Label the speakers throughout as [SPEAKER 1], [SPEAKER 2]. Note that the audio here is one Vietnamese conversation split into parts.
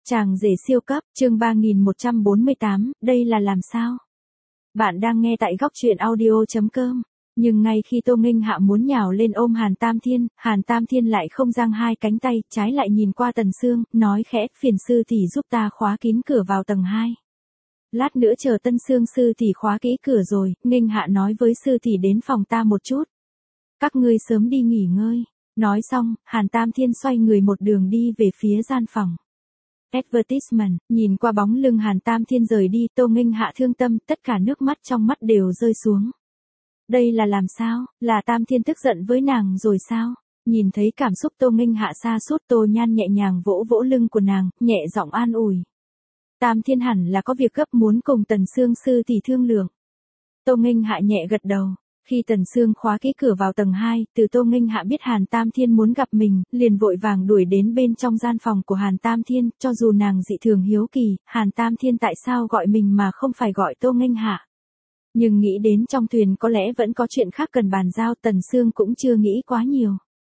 [SPEAKER 1] Chàng rể siêu cấp, chương 3148, đây là làm sao? Bạn đang nghe tại góc truyện audio.com. Nhưng ngay khi Tô Nghênh Hạ muốn nhào lên ôm Hàn Tam Thiên lại không giang hai cánh tay, trái lại nhìn qua Tần Sương, nói khẽ, phiền sư tỷ giúp ta khóa kín cửa vào tầng 2. Lát nữa chờ Tân Sương sư tỷ khóa kỹ cửa rồi, Nghênh Hạ nói với sư tỷ đến phòng ta một chút. Các ngươi sớm đi nghỉ ngơi. Nói xong, Hàn Tam Thiên xoay người một đường đi về phía gian phòng. Advertisement, nhìn qua bóng lưng Hàn Tam Thiên rời đi, Tô Nghênh Hạ thương tâm, tất cả nước mắt trong mắt đều rơi xuống. Đây là làm sao, là Tam Thiên tức giận với nàng rồi sao? Nhìn thấy cảm xúc Tô Nghênh Hạ sa sút, Tô Nhan nhẹ nhàng vỗ vỗ lưng của nàng, nhẹ giọng an ủi. Tam Thiên hẳn là có việc gấp muốn cùng Tần Sương sư tỷ thương lượng. Tô Nghênh Hạ nhẹ gật đầu. Khi Tần Sương khóa kỹ cửa vào tầng 2, từ Tô Nghênh Hạ biết Hàn Tam Thiên muốn gặp mình, liền vội vàng đuổi đến bên trong gian phòng của Hàn Tam Thiên, cho dù nàng dị thường hiếu kỳ, Hàn Tam Thiên tại sao gọi mình mà không phải gọi Tô Nghênh Hạ. Nhưng nghĩ đến trong thuyền có lẽ vẫn có chuyện khác cần bàn giao, Tần Sương cũng chưa nghĩ quá nhiều.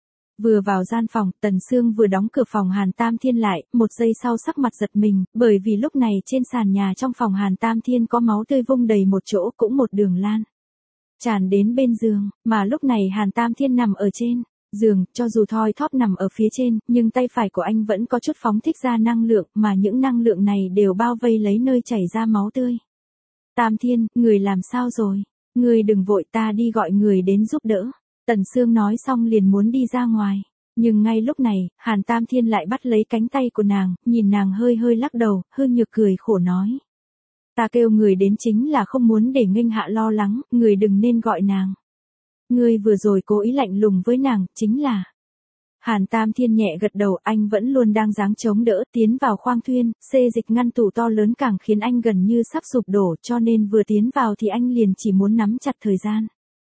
[SPEAKER 1] Vừa vào gian phòng, Tần Sương vừa đóng cửa phòng Hàn Tam Thiên lại, một giây sau sắc mặt giật mình, bởi vì lúc này trên sàn nhà trong phòng Hàn Tam Thiên có máu tươi vung đầy một chỗ, cũng một đường lan tràn đến bên giường, mà lúc này Hàn Tam Thiên nằm ở trên giường, cho dù thoi thóp nằm ở phía trên, nhưng tay phải của anh vẫn có chút phóng thích ra năng lượng, mà những năng lượng này đều bao vây lấy nơi chảy ra máu tươi. Tam Thiên, người làm sao rồi? Người đừng vội, ta đi gọi người đến giúp đỡ. Tần Sương nói xong liền muốn đi ra ngoài. Nhưng ngay lúc này, Hàn Tam Thiên lại bắt lấy cánh tay của nàng, nhìn nàng hơi hơi lắc đầu, hư nhược cười khổ nói. Ta kêu người đến chính là không muốn để Nghênh Hạ lo lắng, người đừng nên gọi nàng. Ngươi vừa rồi cố ý lạnh lùng với nàng, chính là. Hàn Tam Thiên nhẹ gật đầu, anh vẫn luôn đang dáng chống đỡ, tiến vào khoang thuyền, xê dịch ngăn tủ to lớn càng khiến anh gần như sắp sụp đổ, cho nên vừa tiến vào thì anh liền chỉ muốn nắm chặt thời gian.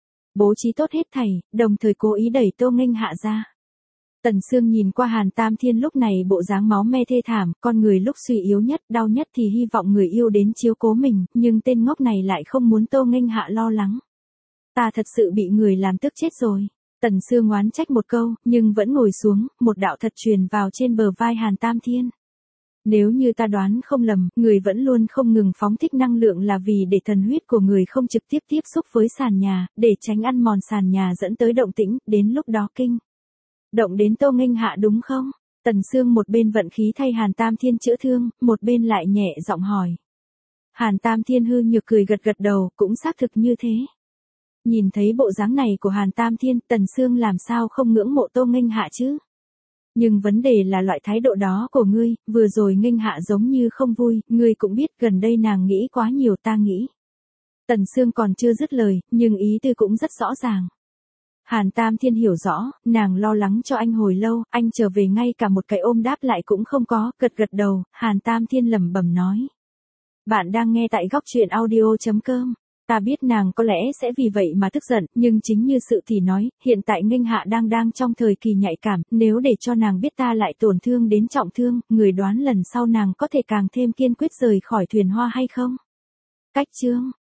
[SPEAKER 1] Bố trí tốt hết thảy, đồng thời cố ý đẩy Tô Nghênh Hạ ra. Tần Sương nhìn qua Hàn Tam Thiên lúc này bộ dáng máu me thê thảm, con người lúc suy yếu nhất, đau nhất thì hy vọng người yêu đến chiếu cố mình, nhưng tên ngốc này lại không muốn Tô Nghênh Hạ lo lắng. Ta thật sự bị người làm tức chết rồi. Tần Sương oán trách một câu, nhưng vẫn ngồi xuống, một đạo thật truyền vào trên bờ vai Hàn Tam Thiên. Nếu như ta đoán không lầm, người vẫn luôn không ngừng phóng thích năng lượng là vì để thần huyết của người không trực tiếp tiếp xúc với sàn nhà, để tránh ăn mòn sàn nhà dẫn tới động tĩnh, đến lúc đó kinh động đến Tô Nghênh Hạ đúng không? Tần Sương một bên vận khí thay Hàn Tam Thiên chữa thương, một bên lại nhẹ giọng hỏi. Hàn Tam Thiên hư nhược cười gật gật đầu, cũng xác thực như thế. Nhìn thấy bộ dáng này của Hàn Tam Thiên, Tần Sương làm sao không ngưỡng mộ Tô Nghênh Hạ chứ? Nhưng vấn đề là loại thái độ đó của ngươi, vừa rồi Nghênh Hạ giống như không vui, ngươi cũng biết gần đây nàng nghĩ quá nhiều, ta nghĩ. Tần Sương còn chưa dứt lời, nhưng ý tư cũng rất rõ ràng. Hàn Tam Thiên hiểu rõ, nàng lo lắng cho anh hồi lâu, anh trở về ngay cả một cái ôm đáp lại cũng không có, gật gật đầu, Hàn Tam Thiên lẩm bẩm nói. Bạn đang nghe tại góc truyện audio.com. Ta biết nàng có lẽ sẽ vì vậy mà tức giận, nhưng chính như sự thì nói, hiện tại Nghênh Hạ đang trong thời kỳ nhạy cảm, nếu để cho nàng biết ta lại tổn thương đến trọng thương, người đoán lần sau nàng có thể càng thêm kiên quyết rời khỏi thuyền hoa hay không? Cách chương